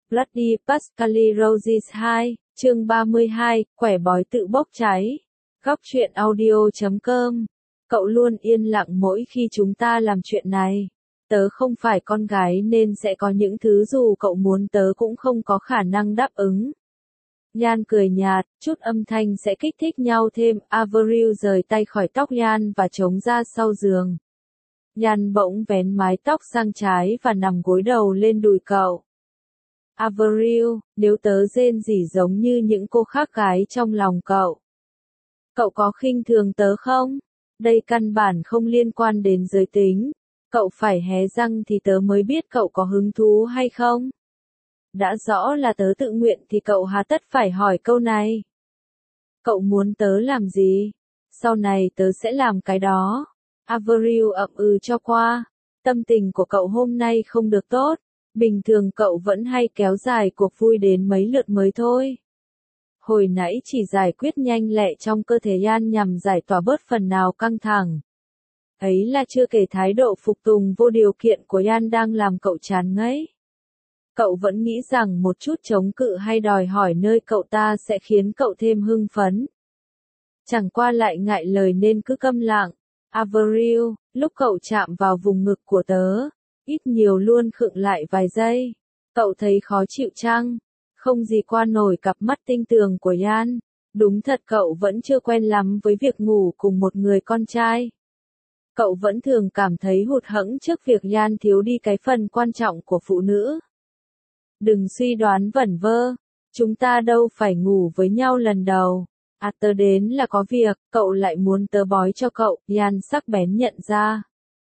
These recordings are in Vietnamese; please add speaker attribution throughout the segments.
Speaker 1: Bloody Pascali Roses 2, chương 32, quẻ bói tự bốc cháy. Góc truyện audio.com. Cậu luôn yên lặng mỗi khi chúng ta làm chuyện này. Tớ không phải con gái nên sẽ có những thứ dù cậu muốn tớ cũng không có khả năng đáp ứng. Yan cười nhạt, chút âm thanh sẽ kích thích nhau thêm. Avril rời tay khỏi tóc Yan và chống ra sau giường. Yan bỗng vén mái tóc sang trái và nằm gối đầu lên đùi cậu. Avril, nếu tớ rên rỉ giống như những cô khác gái trong lòng cậu. Cậu có khinh thường tớ không? Đây căn bản không liên quan đến giới tính. Cậu phải hé răng thì tớ mới biết cậu có hứng thú hay không. Đã rõ là tớ tự nguyện thì cậu hà tất phải hỏi câu này. Cậu muốn tớ làm gì? Sau này tớ sẽ làm cái đó. Avril ậm ừ cho qua. Tâm tình của cậu hôm nay không được tốt. Bình thường cậu vẫn hay kéo dài cuộc vui đến mấy lượt mới thôi. Hồi nãy chỉ giải quyết nhanh lẹ trong cơ thể Yan nhằm giải tỏa bớt phần nào căng thẳng. Ấy là chưa kể thái độ phục tùng vô điều kiện của Yan đang làm cậu chán ngấy. Cậu vẫn nghĩ rằng một chút chống cự hay đòi hỏi nơi cậu ta sẽ khiến cậu thêm hưng phấn. Chẳng qua lại ngại lời nên cứ câm lặng. Avril, lúc cậu chạm vào vùng ngực của tớ, ít nhiều luôn khựng lại vài giây. Cậu thấy khó chịu chăng? Không gì qua nổi cặp mắt tinh tường của Yan. Đúng thật cậu vẫn chưa quen lắm với việc ngủ cùng một người con trai. Cậu vẫn thường cảm thấy hụt hẫng trước việc Yan thiếu đi cái phần quan trọng của phụ nữ. Đừng suy đoán vẩn vơ. Chúng ta đâu phải ngủ với nhau lần đầu. À tớ đến là có việc, cậu lại muốn tớ bói cho cậu, Yan sắc bén nhận ra.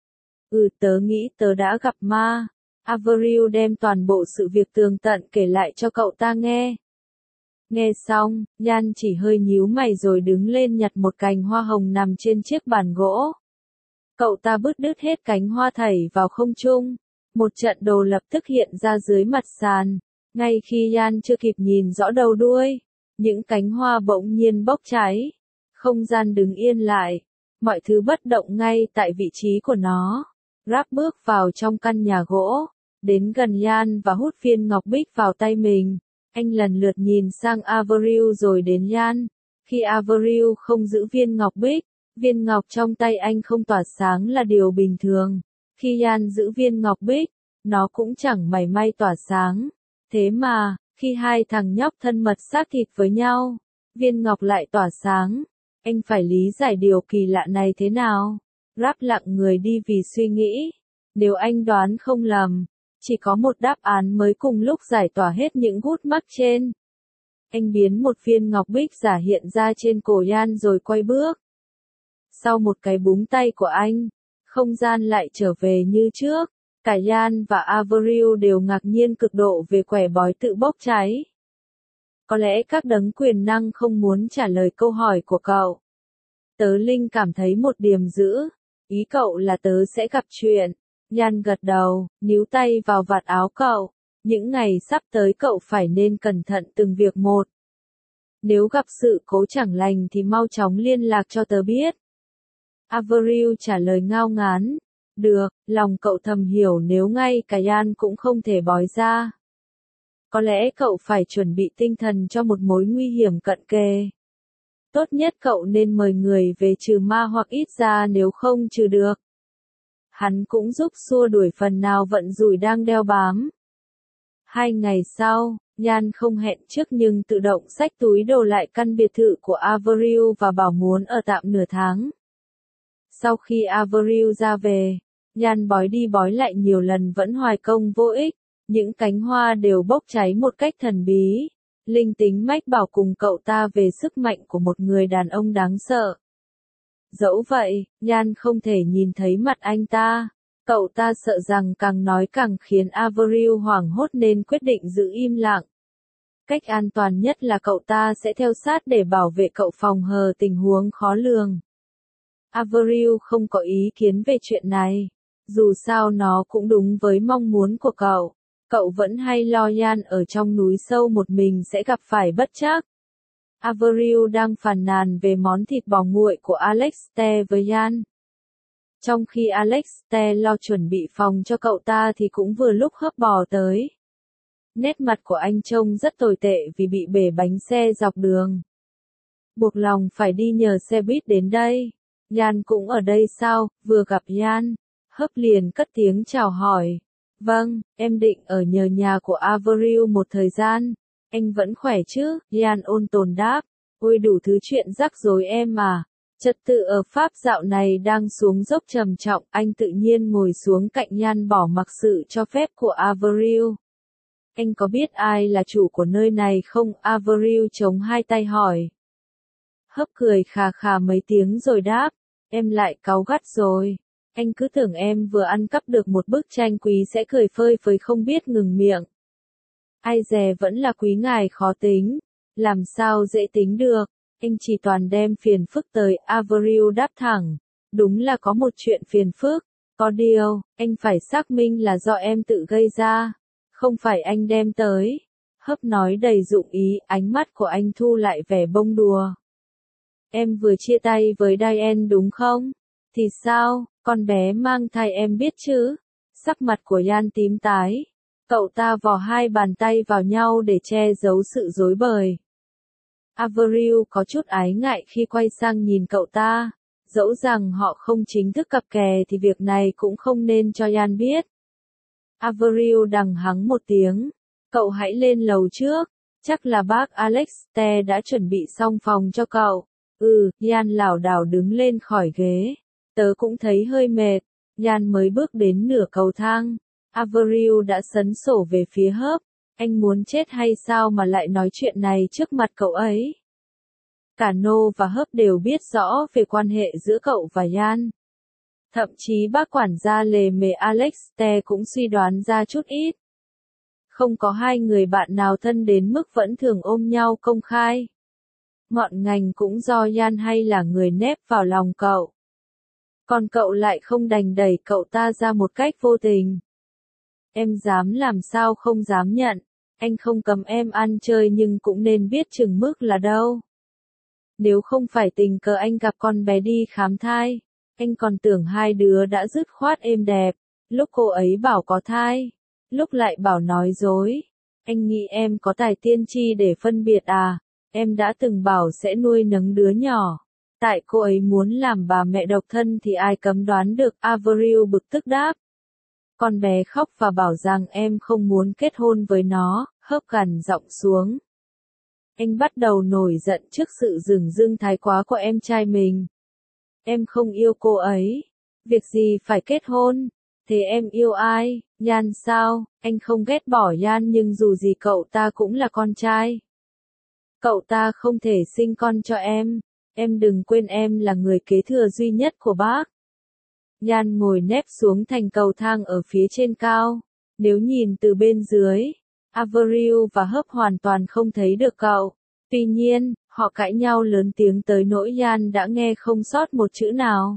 Speaker 1: Tớ nghĩ tớ đã gặp ma. Avril đem toàn bộ sự việc tường tận kể lại cho cậu ta nghe. Nghe xong, Yan chỉ hơi nhíu mày rồi đứng lên nhặt một cành hoa hồng nằm trên chiếc bàn gỗ. Cậu ta bứt đứt hết cánh hoa thảy vào không trung. Một trận đồ lập tức hiện ra dưới mặt sàn. Ngay khi Yan chưa kịp nhìn rõ đầu đuôi, những cánh hoa bỗng nhiên bốc cháy. Không gian đứng yên lại. Mọi thứ bất động ngay tại vị trí của nó. Rap bước vào trong căn nhà gỗ. Đến gần Yan và hút viên ngọc bích vào tay mình. Anh lần lượt nhìn sang Avril rồi đến Yan. Khi Avril không giữ viên ngọc bích, viên ngọc trong tay anh không tỏa sáng là điều bình thường. Khi Yan giữ viên ngọc bích, nó cũng chẳng mảy may tỏa sáng. Thế mà, khi hai thằng nhóc thân mật xác thịt với nhau, viên ngọc lại tỏa sáng. Anh phải lý giải điều kỳ lạ này thế nào? Rap lặng người đi vì suy nghĩ. Nếu anh đoán không lầm, chỉ có một đáp án mới cùng lúc giải tỏa hết những gút mắc trên. Anh biến một viên ngọc bích giả hiện ra trên cổ Yan rồi quay bước. Sau một cái búng tay của anh, không gian lại trở về như trước. Cả Yan và Avril đều ngạc nhiên cực độ về quẻ bói tự bốc cháy. Có lẽ các đấng quyền năng không muốn trả lời câu hỏi của cậu. Tớ Linh cảm thấy một điểm dữ. Ý cậu là tớ sẽ gặp chuyện. Yan gật đầu, níu tay vào vạt áo cậu. Những ngày sắp tới cậu phải nên cẩn thận từng việc một. Nếu gặp sự cố chẳng lành thì mau chóng liên lạc cho tớ biết. Avril trả lời ngao ngán. Được, lòng cậu thầm hiểu nếu ngay cả Yan cũng không thể bói ra. Có lẽ cậu phải chuẩn bị tinh thần cho một mối nguy hiểm cận kề. Tốt nhất cậu nên mời người về trừ ma hoặc ít ra nếu không trừ được. Hắn cũng giúp xua đuổi phần nào vận rủi đang đeo bám. 2 ngày sau, Yan không hẹn trước nhưng tự động xách túi đồ lại căn biệt thự của Avril và bảo muốn ở tạm nửa tháng. Sau khi Avril ra về, Yan bói đi bói lại nhiều lần vẫn hoài công vô ích. Những cánh hoa đều bốc cháy một cách thần bí. Linh tính mách bảo cùng cậu ta về sức mạnh của một người đàn ông đáng sợ. Dẫu vậy, Yan không thể nhìn thấy mặt anh ta. Cậu ta sợ rằng càng nói càng khiến Avril hoảng hốt nên quyết định giữ im lặng. Cách an toàn nhất là cậu ta sẽ theo sát để bảo vệ cậu phòng hờ tình huống khó lường. Avril không có ý kiến về chuyện này. Dù sao nó cũng đúng với mong muốn của cậu. Cậu vẫn hay lo Yan ở trong núi sâu một mình sẽ gặp phải bất trắc. Avril đang phàn nàn về món thịt bò nguội của Alexte với Yan. Trong khi Alexte lo chuẩn bị phòng cho cậu ta thì cũng vừa lúc hấp bò tới. Nét mặt của anh trông rất tồi tệ vì bị bể bánh xe dọc đường. Buộc lòng phải đi nhờ xe buýt đến đây. Yan cũng ở đây sao? Vừa gặp Yan, Hấp liền cất tiếng chào hỏi. Vâng, em định ở nhờ nhà của Avril một thời gian. Anh vẫn khỏe chứ? Yan ôn tồn đáp. Ôi đủ thứ chuyện rắc rối em mà. Trật tự ở Pháp dạo này đang xuống dốc trầm trọng. Anh tự nhiên ngồi xuống cạnh Yan bỏ mặc sự cho phép của Avril. Anh có biết ai là chủ của nơi này không? Avril chống hai tay hỏi. Hấp cười khà khà mấy tiếng rồi đáp. Em lại cáu gắt rồi. Anh cứ tưởng em vừa ăn cắp được một bức tranh quý sẽ cười phơi phới không biết ngừng miệng. Ai dè vẫn là quý ngài khó tính. Làm sao dễ tính được. Anh chỉ toàn đem phiền phức tới. Avril đáp thẳng. Đúng là có một chuyện phiền phức. Có điều, anh phải xác minh là do em tự gây ra. Không phải anh đem tới. Hấp nói đầy dụng ý, ánh mắt của anh thu lại vẻ bông đùa. Em vừa chia tay với Diane đúng không? Thì sao, con bé mang thai em biết chứ? Sắc mặt của Yan tím tái. Cậu ta vò hai bàn tay vào nhau để che giấu sự rối bời. Avril có chút ái ngại khi quay sang nhìn cậu ta. Dẫu rằng họ không chính thức cặp kè thì việc này cũng không nên cho Yan biết. Avril đằng hắng một tiếng. Cậu hãy lên lầu trước. Chắc là bác Alexander đã chuẩn bị xong phòng cho cậu. Yan lảo đảo đứng lên khỏi ghế. Tớ cũng thấy hơi mệt. Yan mới bước đến nửa cầu thang. Avril đã sấn sổ về phía Hấp. Anh muốn chết hay sao mà lại nói chuyện này trước mặt cậu ấy? Cả Nô và Hấp đều biết rõ về quan hệ giữa cậu và Yan. Thậm chí bác quản gia lề mề Alexander cũng suy đoán ra chút ít. Không có hai người bạn nào thân đến mức vẫn thường ôm nhau công khai. Ngọn ngành cũng do Yan hay là người nép vào lòng cậu. Còn cậu lại không đành đẩy cậu ta ra một cách vô tình. Em dám làm sao không dám nhận. Anh không cấm em ăn chơi nhưng cũng nên biết chừng mức là đâu. Nếu không phải tình cờ anh gặp con bé đi khám thai. Anh còn tưởng hai đứa đã dứt khoát êm đẹp. Lúc cô ấy bảo có thai. Lúc lại bảo nói dối. Anh nghĩ em có tài tiên tri để phân biệt à. Em đã từng bảo sẽ nuôi nấng đứa nhỏ. Tại cô ấy muốn làm bà mẹ độc thân thì ai cấm đoán được. Avril bực tức đáp. Con bé khóc và bảo rằng em không muốn kết hôn với nó. Hấp gằn giọng xuống. Anh bắt đầu nổi giận trước sự dửng dưng thái quá của em trai mình. Em không yêu cô ấy. Việc gì phải kết hôn? Thế em yêu ai? Yan sao? Anh không ghét bỏ Yan nhưng dù gì cậu ta cũng là con trai. Cậu ta không thể sinh con cho em. Em đừng quên em là người kế thừa duy nhất của bác. Yan ngồi nép xuống thành cầu thang ở phía trên cao. Nếu nhìn từ bên dưới, Avril và Hấp hoàn toàn không thấy được cậu. Tuy nhiên, họ cãi nhau lớn tiếng tới nỗi Yan đã nghe không sót một chữ nào.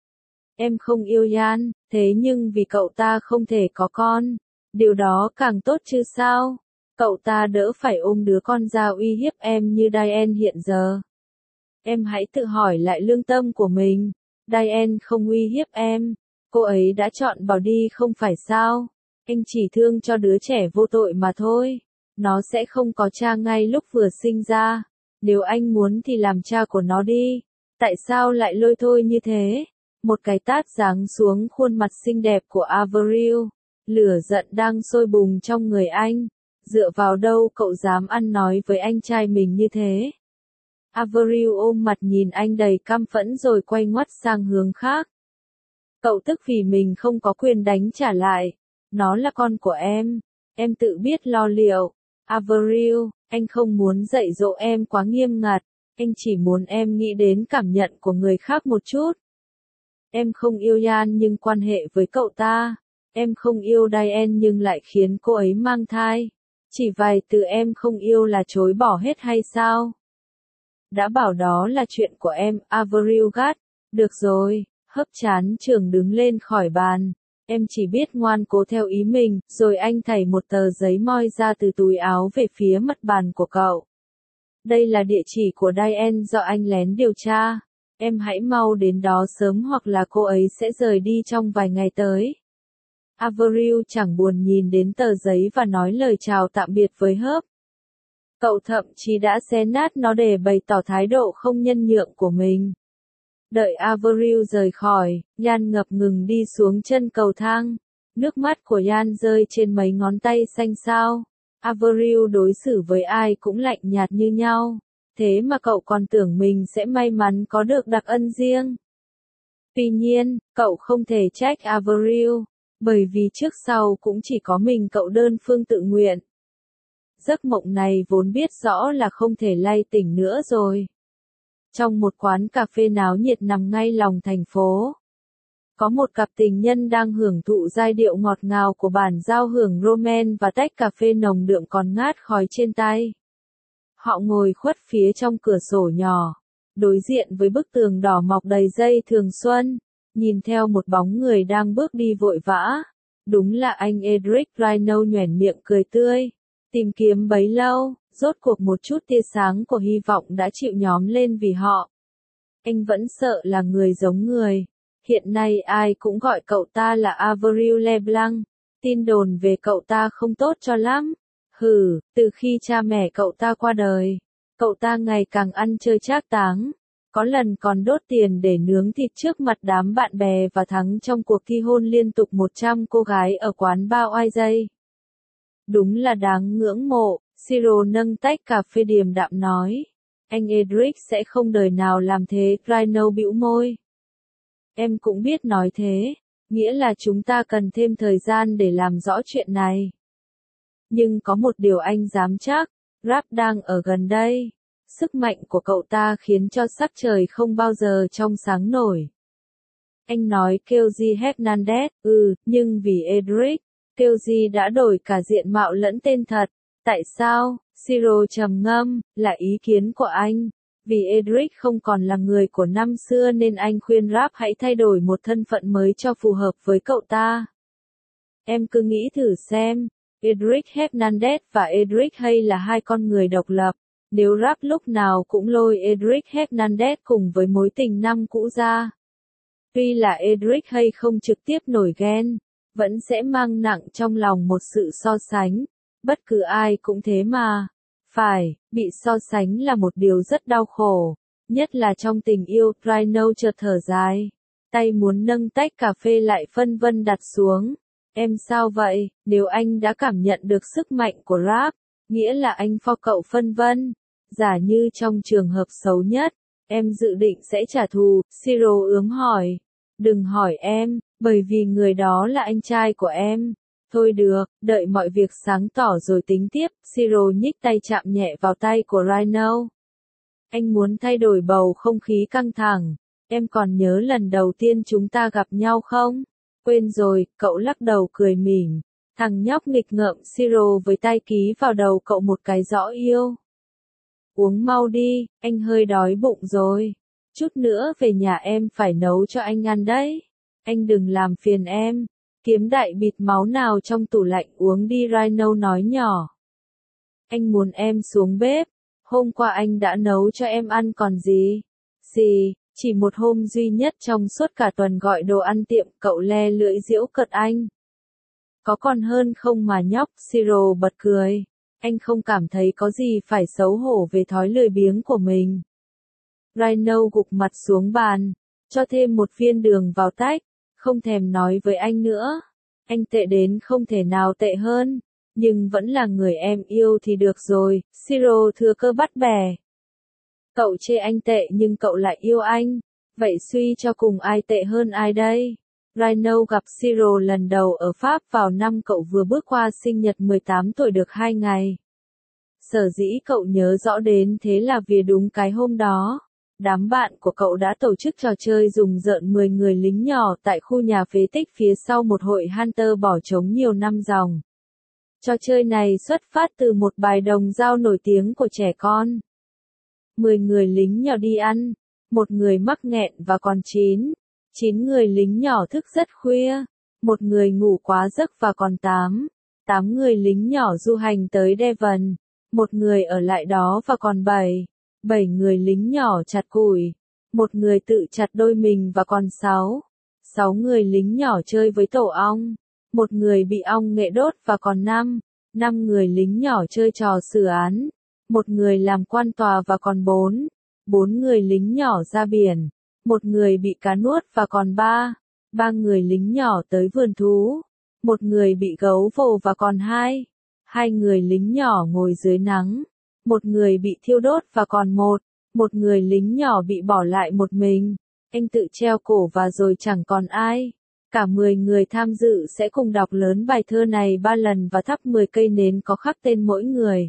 Speaker 1: Em không yêu Yan, thế nhưng vì cậu ta không thể có con. Điều đó càng tốt chứ sao? Cậu ta đỡ phải ôm đứa con ra uy hiếp em như Diane hiện giờ. Em hãy tự hỏi lại lương tâm của mình. Diane không uy hiếp em. Cô ấy đã chọn bỏ đi không phải sao? Anh chỉ thương cho đứa trẻ vô tội mà thôi. Nó sẽ không có cha ngay lúc vừa sinh ra. Nếu anh muốn thì làm cha của nó đi. Tại sao lại lôi thôi như thế? Một cái tát giáng xuống khuôn mặt xinh đẹp của Avril. Lửa giận đang sôi bùng trong người anh. Dựa vào đâu cậu dám ăn nói với anh trai mình như thế? Avril ôm mặt nhìn anh đầy căm phẫn rồi quay ngoắt sang hướng khác. Cậu tức vì mình không có quyền đánh trả lại. Nó là con của em tự biết lo liệu. Avril, anh không muốn dạy dỗ em quá nghiêm ngặt. Anh chỉ muốn em nghĩ đến cảm nhận của người khác một chút. Em không yêu Yan nhưng quan hệ với cậu ta. Em không yêu Diane nhưng lại khiến cô ấy mang thai. Chỉ vài từ em không yêu là chối bỏ hết hay sao? Đã bảo đó là chuyện của em, Avril gắt. Được rồi, Hấp chán chường đứng lên khỏi bàn. Em chỉ biết ngoan cố theo ý mình, rồi anh thảy một tờ giấy moi ra từ túi áo về phía mặt bàn của cậu. Đây là địa chỉ của Diane do anh lén điều tra. Em hãy mau đến đó sớm hoặc là cô ấy sẽ rời đi trong vài ngày tới. Avril chẳng buồn nhìn đến tờ giấy và nói lời chào tạm biệt với Herb. Cậu thậm chí đã xé nát nó để bày tỏ thái độ không nhân nhượng của mình. Đợi Avril rời khỏi, Yan ngập ngừng đi xuống chân cầu thang. Nước mắt của Yan rơi trên mấy ngón tay xanh xao. Avril đối xử với ai cũng lạnh nhạt như nhau. Thế mà cậu còn tưởng mình sẽ may mắn có được đặc ân riêng. Tuy nhiên, cậu không thể trách Avril, bởi vì trước sau cũng chỉ có mình cậu đơn phương tự nguyện. Giấc mộng này vốn biết rõ là không thể lay tỉnh nữa rồi. Trong một quán cà phê náo nhiệt nằm ngay lòng thành phố, có một cặp tình nhân đang hưởng thụ giai điệu ngọt ngào của bản giao hưởng Roman và tách cà phê nồng đượm còn ngát khói trên tay. Họ ngồi khuất phía trong cửa sổ nhỏ, đối diện với bức tường đỏ mọc đầy dây thường xuân, nhìn theo một bóng người đang bước đi vội vã. Đúng là anh Edric Rhino, nhoẻn miệng cười tươi. Tìm kiếm bấy lâu, rốt cuộc một chút tia sáng của hy vọng đã chịu nhóm lên vì họ. Anh vẫn sợ là người giống người. Hiện nay ai cũng gọi cậu ta là Avril Leblanc. Tin đồn về cậu ta không tốt cho lắm. Từ khi cha mẹ cậu ta qua đời, cậu ta ngày càng ăn chơi trác táng. Có lần còn đốt tiền để nướng thịt trước mặt đám bạn bè và thắng trong cuộc thi hôn liên tục 100 cô gái ở quán bar OIJ. Đúng là đáng ngưỡng mộ, Siro nâng tách cà phê điềm đạm nói. Anh Edric sẽ không đời nào làm thế, Rhino bĩu môi. Em cũng biết nói thế, nghĩa là chúng ta cần thêm thời gian để làm rõ chuyện này. Nhưng có một điều anh dám chắc, Rap đang ở gần đây. Sức mạnh của cậu ta khiến cho sắc trời không bao giờ trong sáng nổi. Anh nói Kelly Hernandez, nhưng vì Edric, Kelly đã đổi cả diện mạo lẫn tên thật. Tại sao? Siro trầm ngâm, là ý kiến của anh. Vì Edric không còn là người của năm xưa nên anh khuyên Rap hãy thay đổi một thân phận mới cho phù hợp với cậu ta. Em cứ nghĩ thử xem, Edric Hernandez và Edric Hay là hai con người độc lập. Nếu Rap lúc nào cũng lôi Edric Hernandez cùng với mối tình năm cũ ra. Tuy là Edric Hay không trực tiếp nổi ghen, vẫn sẽ mang nặng trong lòng một sự so sánh. Bất cứ ai cũng thế mà. Phải, bị so sánh là một điều rất đau khổ. Nhất là trong tình yêu, Rhino chợt thở dài. Tay muốn nâng tách cà phê lại phân vân đặt xuống. Em sao vậy? Nếu anh đã cảm nhận được sức mạnh của Rap, nghĩa là anh pho cậu phân vân. Giả như trong trường hợp xấu nhất, em dự định sẽ trả thù, Siro ướm hỏi. Đừng hỏi em, bởi vì người đó là anh trai của em. Thôi được, đợi mọi việc sáng tỏ rồi tính tiếp, Siro nhích tay chạm nhẹ vào tay của Rhino. Anh muốn thay đổi bầu không khí căng thẳng. Em còn nhớ lần đầu tiên chúng ta gặp nhau không? Quên rồi, cậu lắc đầu cười mỉm. Thằng nhóc nghịch ngợm Siro với tay ký vào đầu cậu một cái rõ yêu. Uống mau đi, anh hơi đói bụng rồi. Chút nữa về nhà em phải nấu cho anh ăn đấy. Anh đừng làm phiền em. Kiếm đại bịt máu nào trong tủ lạnh uống đi, Rhino nói nhỏ. Anh muốn em xuống bếp. Hôm qua anh đã nấu cho em ăn còn gì? Chỉ một hôm duy nhất trong suốt cả tuần gọi đồ ăn tiệm, cậu le lưỡi giễu cợt anh. Có còn hơn không mà nhóc, Siro bật cười. Anh không cảm thấy có gì phải xấu hổ về thói lười biếng của mình. Rhino gục mặt xuống bàn, cho thêm một viên đường vào tách, không thèm nói với anh nữa. Anh tệ đến không thể nào tệ hơn, nhưng vẫn là người em yêu thì được rồi, Siro thừa cơ bắt bẻ. Cậu chê anh tệ nhưng cậu lại yêu anh, vậy suy cho cùng ai tệ hơn ai đây? Rhino gặp Siro lần đầu ở Pháp vào năm cậu vừa bước qua sinh nhật 18 tuổi được 2 ngày. Sở dĩ cậu nhớ rõ đến thế là vì đúng cái hôm đó, đám bạn của cậu đã tổ chức trò chơi rùng rợn 10 người lính nhỏ tại khu nhà phế tích phía sau một hội Hunter bỏ trống nhiều năm dòng. Trò chơi này xuất phát từ một bài đồng dao nổi tiếng của trẻ con. 10 người lính nhỏ đi ăn, một người mắc nghẹn và còn 9 người lính nhỏ thức rất khuya, một người ngủ quá giấc và còn 8 người lính nhỏ du hành tới Devon, một người ở lại đó và còn 7 người lính nhỏ chặt củi, một người tự chặt đôi mình và còn 6 người lính nhỏ chơi với tổ ong, một người bị ong nghệ đốt và còn 5 người lính nhỏ chơi trò xử án, một người làm quan tòa và còn 4 người lính nhỏ ra biển, một người bị cá nuốt và còn 3 người lính nhỏ tới vườn thú, một người bị gấu vồ và còn 2 người lính nhỏ ngồi dưới nắng, một người bị thiêu đốt và còn một người lính nhỏ bị bỏ lại một mình, anh tự treo cổ và rồi chẳng còn ai. Cả 10 người tham dự sẽ cùng đọc lớn bài thơ này 3 lần và thắp 10 cây nến có khắc tên mỗi người.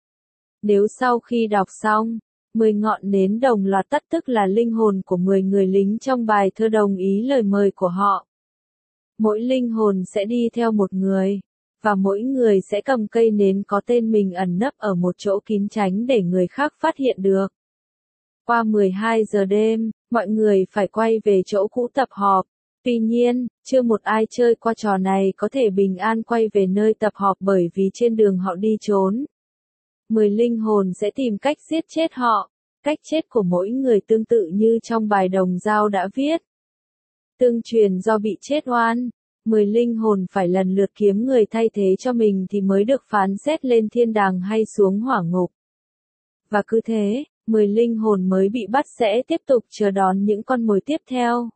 Speaker 1: Nếu sau khi đọc xong, 10 ngọn nến đồng loạt tắt tức là linh hồn của 10 người lính trong bài thơ đồng ý lời mời của họ. Mỗi linh hồn sẽ đi theo một người, và mỗi người sẽ cầm cây nến có tên mình ẩn nấp ở một chỗ kín tránh để người khác phát hiện được. Qua 12 giờ đêm, mọi người phải quay về chỗ cũ tập họp. Tuy nhiên, chưa một ai chơi qua trò này có thể bình an quay về nơi tập họp bởi vì trên đường họ đi trốn. 10 linh hồn sẽ tìm cách giết chết họ. Cách chết của mỗi người tương tự như trong bài đồng dao đã viết. Tương truyền do bị chết oan, 10 linh hồn phải lần lượt kiếm người thay thế cho mình thì mới được phán xét lên thiên đàng hay xuống hỏa ngục. Và cứ thế, 10 linh hồn mới bị bắt sẽ tiếp tục chờ đón những con mồi tiếp theo.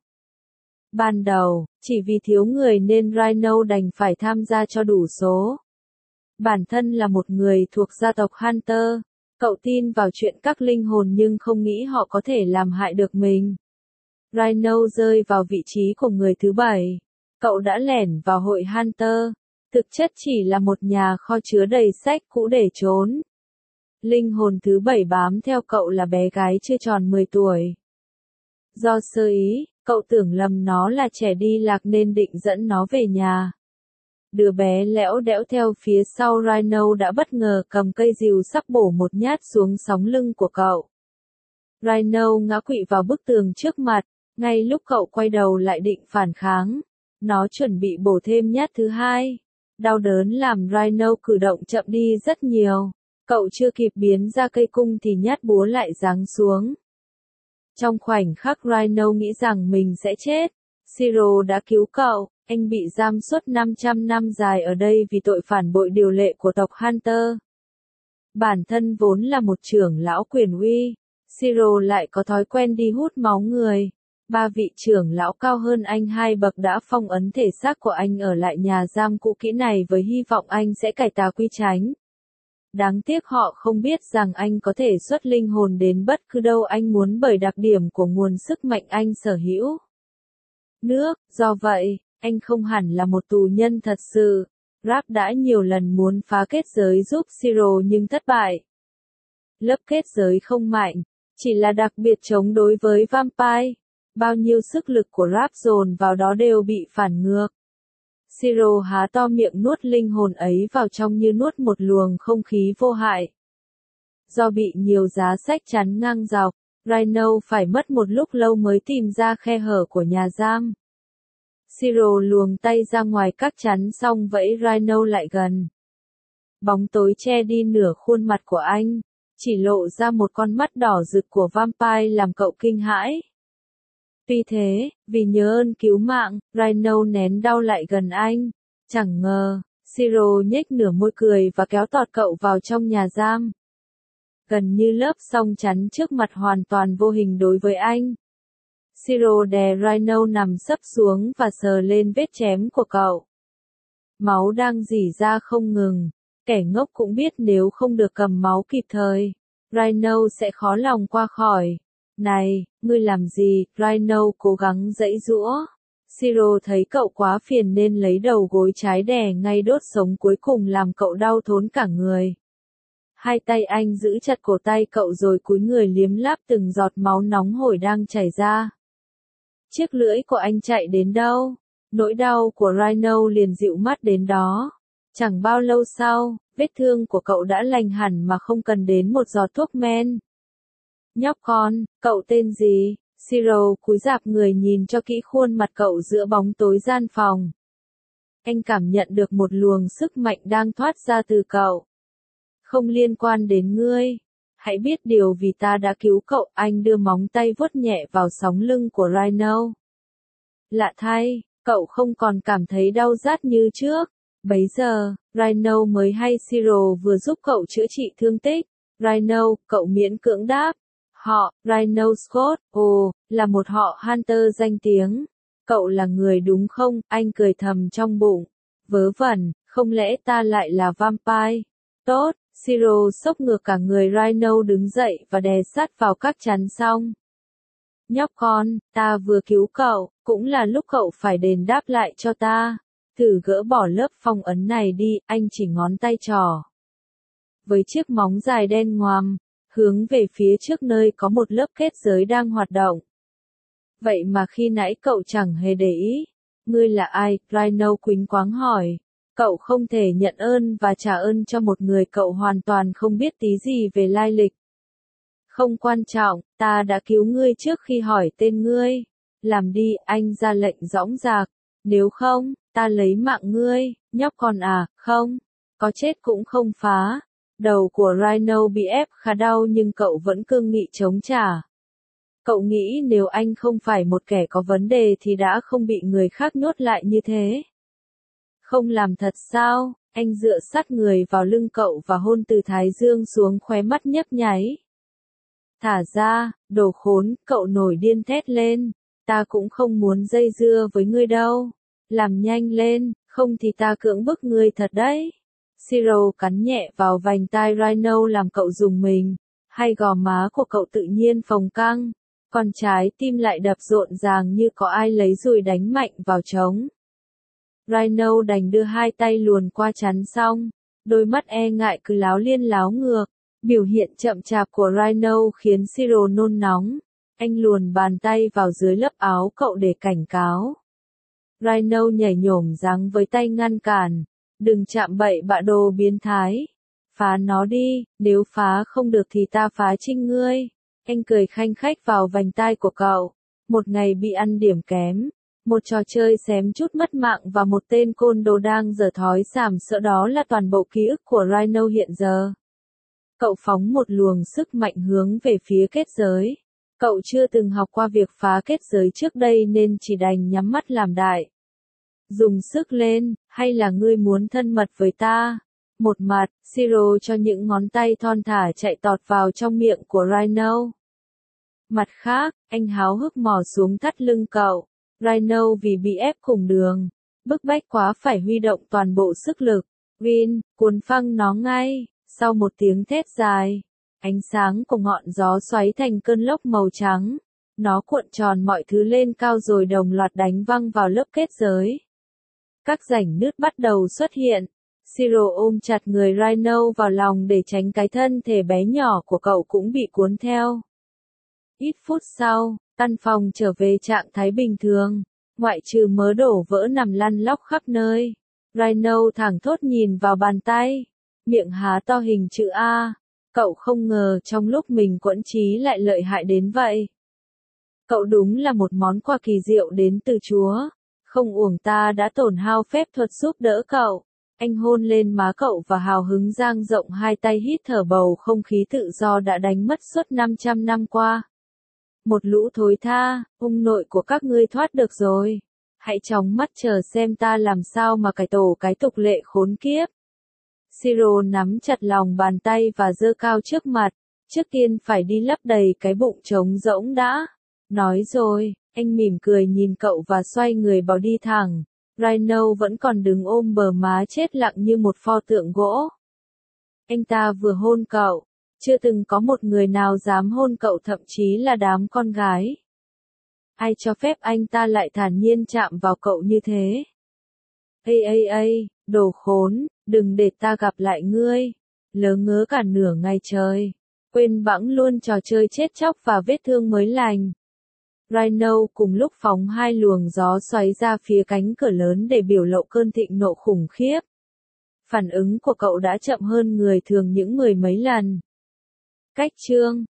Speaker 1: Ban đầu, chỉ vì thiếu người nên Rhino đành phải tham gia cho đủ số. Bản thân là một người thuộc gia tộc Hunter, cậu tin vào chuyện các linh hồn nhưng không nghĩ họ có thể làm hại được mình. Rhino rơi vào vị trí của người thứ 7. Cậu đã lẻn vào hội Hunter, thực chất chỉ là một nhà kho chứa đầy sách cũ để trốn. Linh hồn thứ 7 bám theo cậu là bé gái chưa tròn 10 tuổi. Do sơ ý, cậu tưởng lầm nó là trẻ đi lạc nên định dẫn nó về nhà. Đứa bé lẽo đẽo theo phía sau Rhino đã bất ngờ cầm cây rìu sắc bổ một nhát xuống sống lưng của cậu. Rhino ngã quỵ vào bức tường trước mặt, ngay lúc cậu quay đầu lại định phản kháng. Nó chuẩn bị bổ thêm nhát thứ 2. Đau đớn làm Rhino cử động chậm đi rất nhiều. Cậu chưa kịp biến ra cây cung thì nhát búa lại giáng xuống. Trong khoảnh khắc Rhino nghĩ rằng mình sẽ chết, Siro đã cứu cậu. Anh bị giam suốt 500 năm dài ở đây vì tội phản bội điều lệ của tộc Hunter. Bản thân vốn là một trưởng lão quyền uy, Siro lại có thói quen đi hút máu người. 3 vị trưởng lão cao hơn anh 2 bậc đã phong ấn thể xác của anh ở lại nhà giam cũ kỹ này với hy vọng anh sẽ cải tà quy chánh. Đáng tiếc họ không biết rằng anh có thể xuất linh hồn đến bất cứ đâu anh muốn bởi đặc điểm của nguồn sức mạnh anh sở hữu. Do vậy, anh không hẳn là một tù nhân thật sự. Rap đã nhiều lần muốn phá kết giới giúp Siro nhưng thất bại. Lớp kết giới không mạnh, chỉ là đặc biệt chống đối với vampire. Bao nhiêu sức lực của Rap dồn vào đó đều bị phản ngược. Siro há to miệng nuốt linh hồn ấy vào trong như nuốt một luồng không khí vô hại. Do bị nhiều giá sách chắn ngang dọc, Rhino phải mất một lúc lâu mới tìm ra khe hở của nhà giam. Siro luồng tay ra ngoài các chắn xong vẫy Rhino lại gần. Bóng tối che đi nửa khuôn mặt của anh, chỉ lộ ra một con mắt đỏ rực của vampire làm cậu kinh hãi. Tuy thế, vì nhớ ơn cứu mạng, Rhino nén đau lại gần anh. Chẳng ngờ, Siro nhếch nửa môi cười và kéo tọt cậu vào trong nhà giam. Gần như lớp song chắn trước mặt hoàn toàn vô hình đối với anh. Siro đè Rhino nằm sấp xuống và sờ lên vết chém của cậu. Máu đang rỉ ra không ngừng. Kẻ ngốc cũng biết nếu không được cầm máu kịp thời, Rhino sẽ khó lòng qua khỏi. Này, ngươi làm gì? Rhino cố gắng giãy giũa. Siro thấy cậu quá phiền nên lấy đầu gối trái đè ngay đốt sống cuối cùng làm cậu đau thốn cả người. Hai tay anh giữ chặt cổ tay cậu rồi cúi người liếm láp từng giọt máu nóng hổi đang chảy ra. Chiếc lưỡi của anh chạy đến đâu, nỗi đau của Rhino liền dịu mắt đến đó. Chẳng bao lâu sau, vết thương của cậu đã lành hẳn mà không cần đến một giọt thuốc men. Nhóc con, cậu tên gì? Siro cúi rạp người nhìn cho kỹ khuôn mặt cậu giữa bóng tối gian phòng. Anh cảm nhận được một luồng sức mạnh đang thoát ra từ cậu. Không liên quan đến ngươi. Hãy biết điều vì ta đã cứu cậu. Anh đưa móng tay vuốt nhẹ vào sống lưng của Rhino. Lạ thay, Cậu không còn cảm thấy đau rát như trước. Bấy giờ, Rhino mới hay Siro vừa giúp cậu chữa trị thương tích. Rhino, cậu miễn cưỡng đáp. Họ, Rhino Scott, ồ, là một họ Hunter danh tiếng. Cậu là người đúng không? Anh cười thầm trong bụng. Vớ vẩn, không lẽ ta lại là vampire? Tốt, Siro sốc ngược cả người Rhino đứng dậy và đè sát vào các chắn xong. Nhóc con, ta vừa cứu cậu, cũng là lúc cậu phải đền đáp lại cho ta. Thử gỡ bỏ lớp phong ấn này đi, anh chỉ ngón tay trỏ. Với chiếc móng dài đen ngoằm, hướng về phía trước nơi có một lớp kết giới đang hoạt động. Vậy mà khi nãy cậu chẳng hề để ý. Ngươi là ai? Rhino quýnh quáng hỏi. Cậu không thể nhận ơn và trả ơn cho một người cậu hoàn toàn không biết tí gì về lai lịch. Không quan trọng, ta đã cứu ngươi trước khi hỏi tên ngươi. Làm đi, anh ra lệnh dõng dạc. Nếu không, ta lấy mạng ngươi, nhóc con à, không. Có chết cũng không phá. Đầu của Rhino bị ép khá đau nhưng cậu vẫn cương nghị chống trả. Cậu nghĩ nếu anh không phải một kẻ có vấn đề thì đã không bị người khác nhốt lại như thế. Không làm thật sao? Anh dựa sát người vào lưng cậu và hôn từ thái dương xuống khóe mắt nhấp nháy. Thả ra, đồ khốn, cậu nổi điên thét lên. Ta cũng không muốn dây dưa với ngươi đâu. Làm nhanh lên, không thì ta cưỡng bức ngươi thật đấy. Siro cắn nhẹ vào vành tai Rhino làm cậu rùng mình. Hai gò má của cậu tự nhiên phồng căng. Còn trái tim lại đập rộn ràng như có ai lấy dùi đánh mạnh vào trống. Rhino đành đưa hai tay luồn qua chắn xong. Đôi mắt e ngại cứ láo liên láo ngược. Biểu hiện chậm chạp của Rhino khiến Siro nôn nóng. Anh luồn bàn tay vào dưới lớp áo cậu để cảnh cáo. Rhino nhảy nhổm giáng với tay ngăn cản. Đừng chạm bậy bạ đồ biến thái. Phá nó đi, nếu phá không được thì ta phá trinh ngươi. Anh cười khanh khách vào vành tai của cậu. Một ngày bị ăn điểm kém. Một trò chơi xém chút mất mạng và một tên côn đồ đang giở thói sàm sỡ đó là toàn bộ ký ức của Rhino hiện giờ. Cậu phóng một luồng sức mạnh hướng về phía kết giới. Cậu chưa từng học qua việc phá kết giới trước đây nên chỉ đành nhắm mắt làm đại. Dùng sức lên, hay là ngươi muốn thân mật với ta? Một mặt, Siro cho những ngón tay thon thả chạy tọt vào trong miệng của Rhino. Mặt khác, anh háo hức mò xuống thắt lưng cậu. Rhino vì bị ép cùng đường. Bức bách quá phải huy động toàn bộ sức lực. Vin, cuốn phăng nó ngay. Sau một tiếng thét dài, ánh sáng của ngọn gió xoáy thành cơn lốc màu trắng. Nó cuộn tròn mọi thứ lên cao rồi đồng loạt đánh văng vào lớp kết giới. Các rãnh nứt bắt đầu xuất hiện. Siro ôm chặt người Rhino vào lòng để tránh cái thân thể bé nhỏ của cậu cũng bị cuốn theo. Ít phút sau, căn phòng trở về trạng thái bình thường, ngoại trừ mớ đổ vỡ nằm lăn lóc khắp nơi. Rhino thẳng thốt nhìn vào bàn tay, miệng há to hình chữ A. Cậu không ngờ trong lúc mình quẫn trí lại lợi hại đến vậy. Cậu đúng là một món quà kỳ diệu đến từ Chúa. Không uổng ta đã tổn hao phép thuật giúp đỡ cậu. Anh hôn lên má cậu và hào hứng dang rộng hai tay hít thở bầu không khí tự do đã đánh mất suốt 500 năm qua. Một lũ thối tha, ông nội của các ngươi thoát được rồi. Hãy chóng mắt chờ xem ta làm sao mà cải tổ cái tục lệ khốn kiếp. Siro nắm chặt lòng bàn tay và giơ cao trước mặt. Trước tiên phải đi lấp đầy cái bụng trống rỗng đã. Nói rồi, anh mỉm cười nhìn cậu và xoay người bỏ đi thẳng. Rhino vẫn còn đứng ôm bờ má chết lặng như một pho tượng gỗ. Anh ta vừa hôn cậu. Chưa từng có một người nào dám hôn cậu, thậm chí là đám con gái. Ai cho phép anh ta lại thản nhiên chạm vào cậu như thế? Ây, đồ khốn, đừng để ta gặp lại ngươi. Lớ ngớ cả nửa ngày trời. Quên bẵng luôn trò chơi chết chóc và vết thương mới lành. Rhino cùng lúc phóng hai luồng gió xoáy ra phía cánh cửa lớn để biểu lộ cơn thịnh nộ khủng khiếp. Phản ứng của cậu đã chậm hơn người thường những mười mấy lần. Cách chương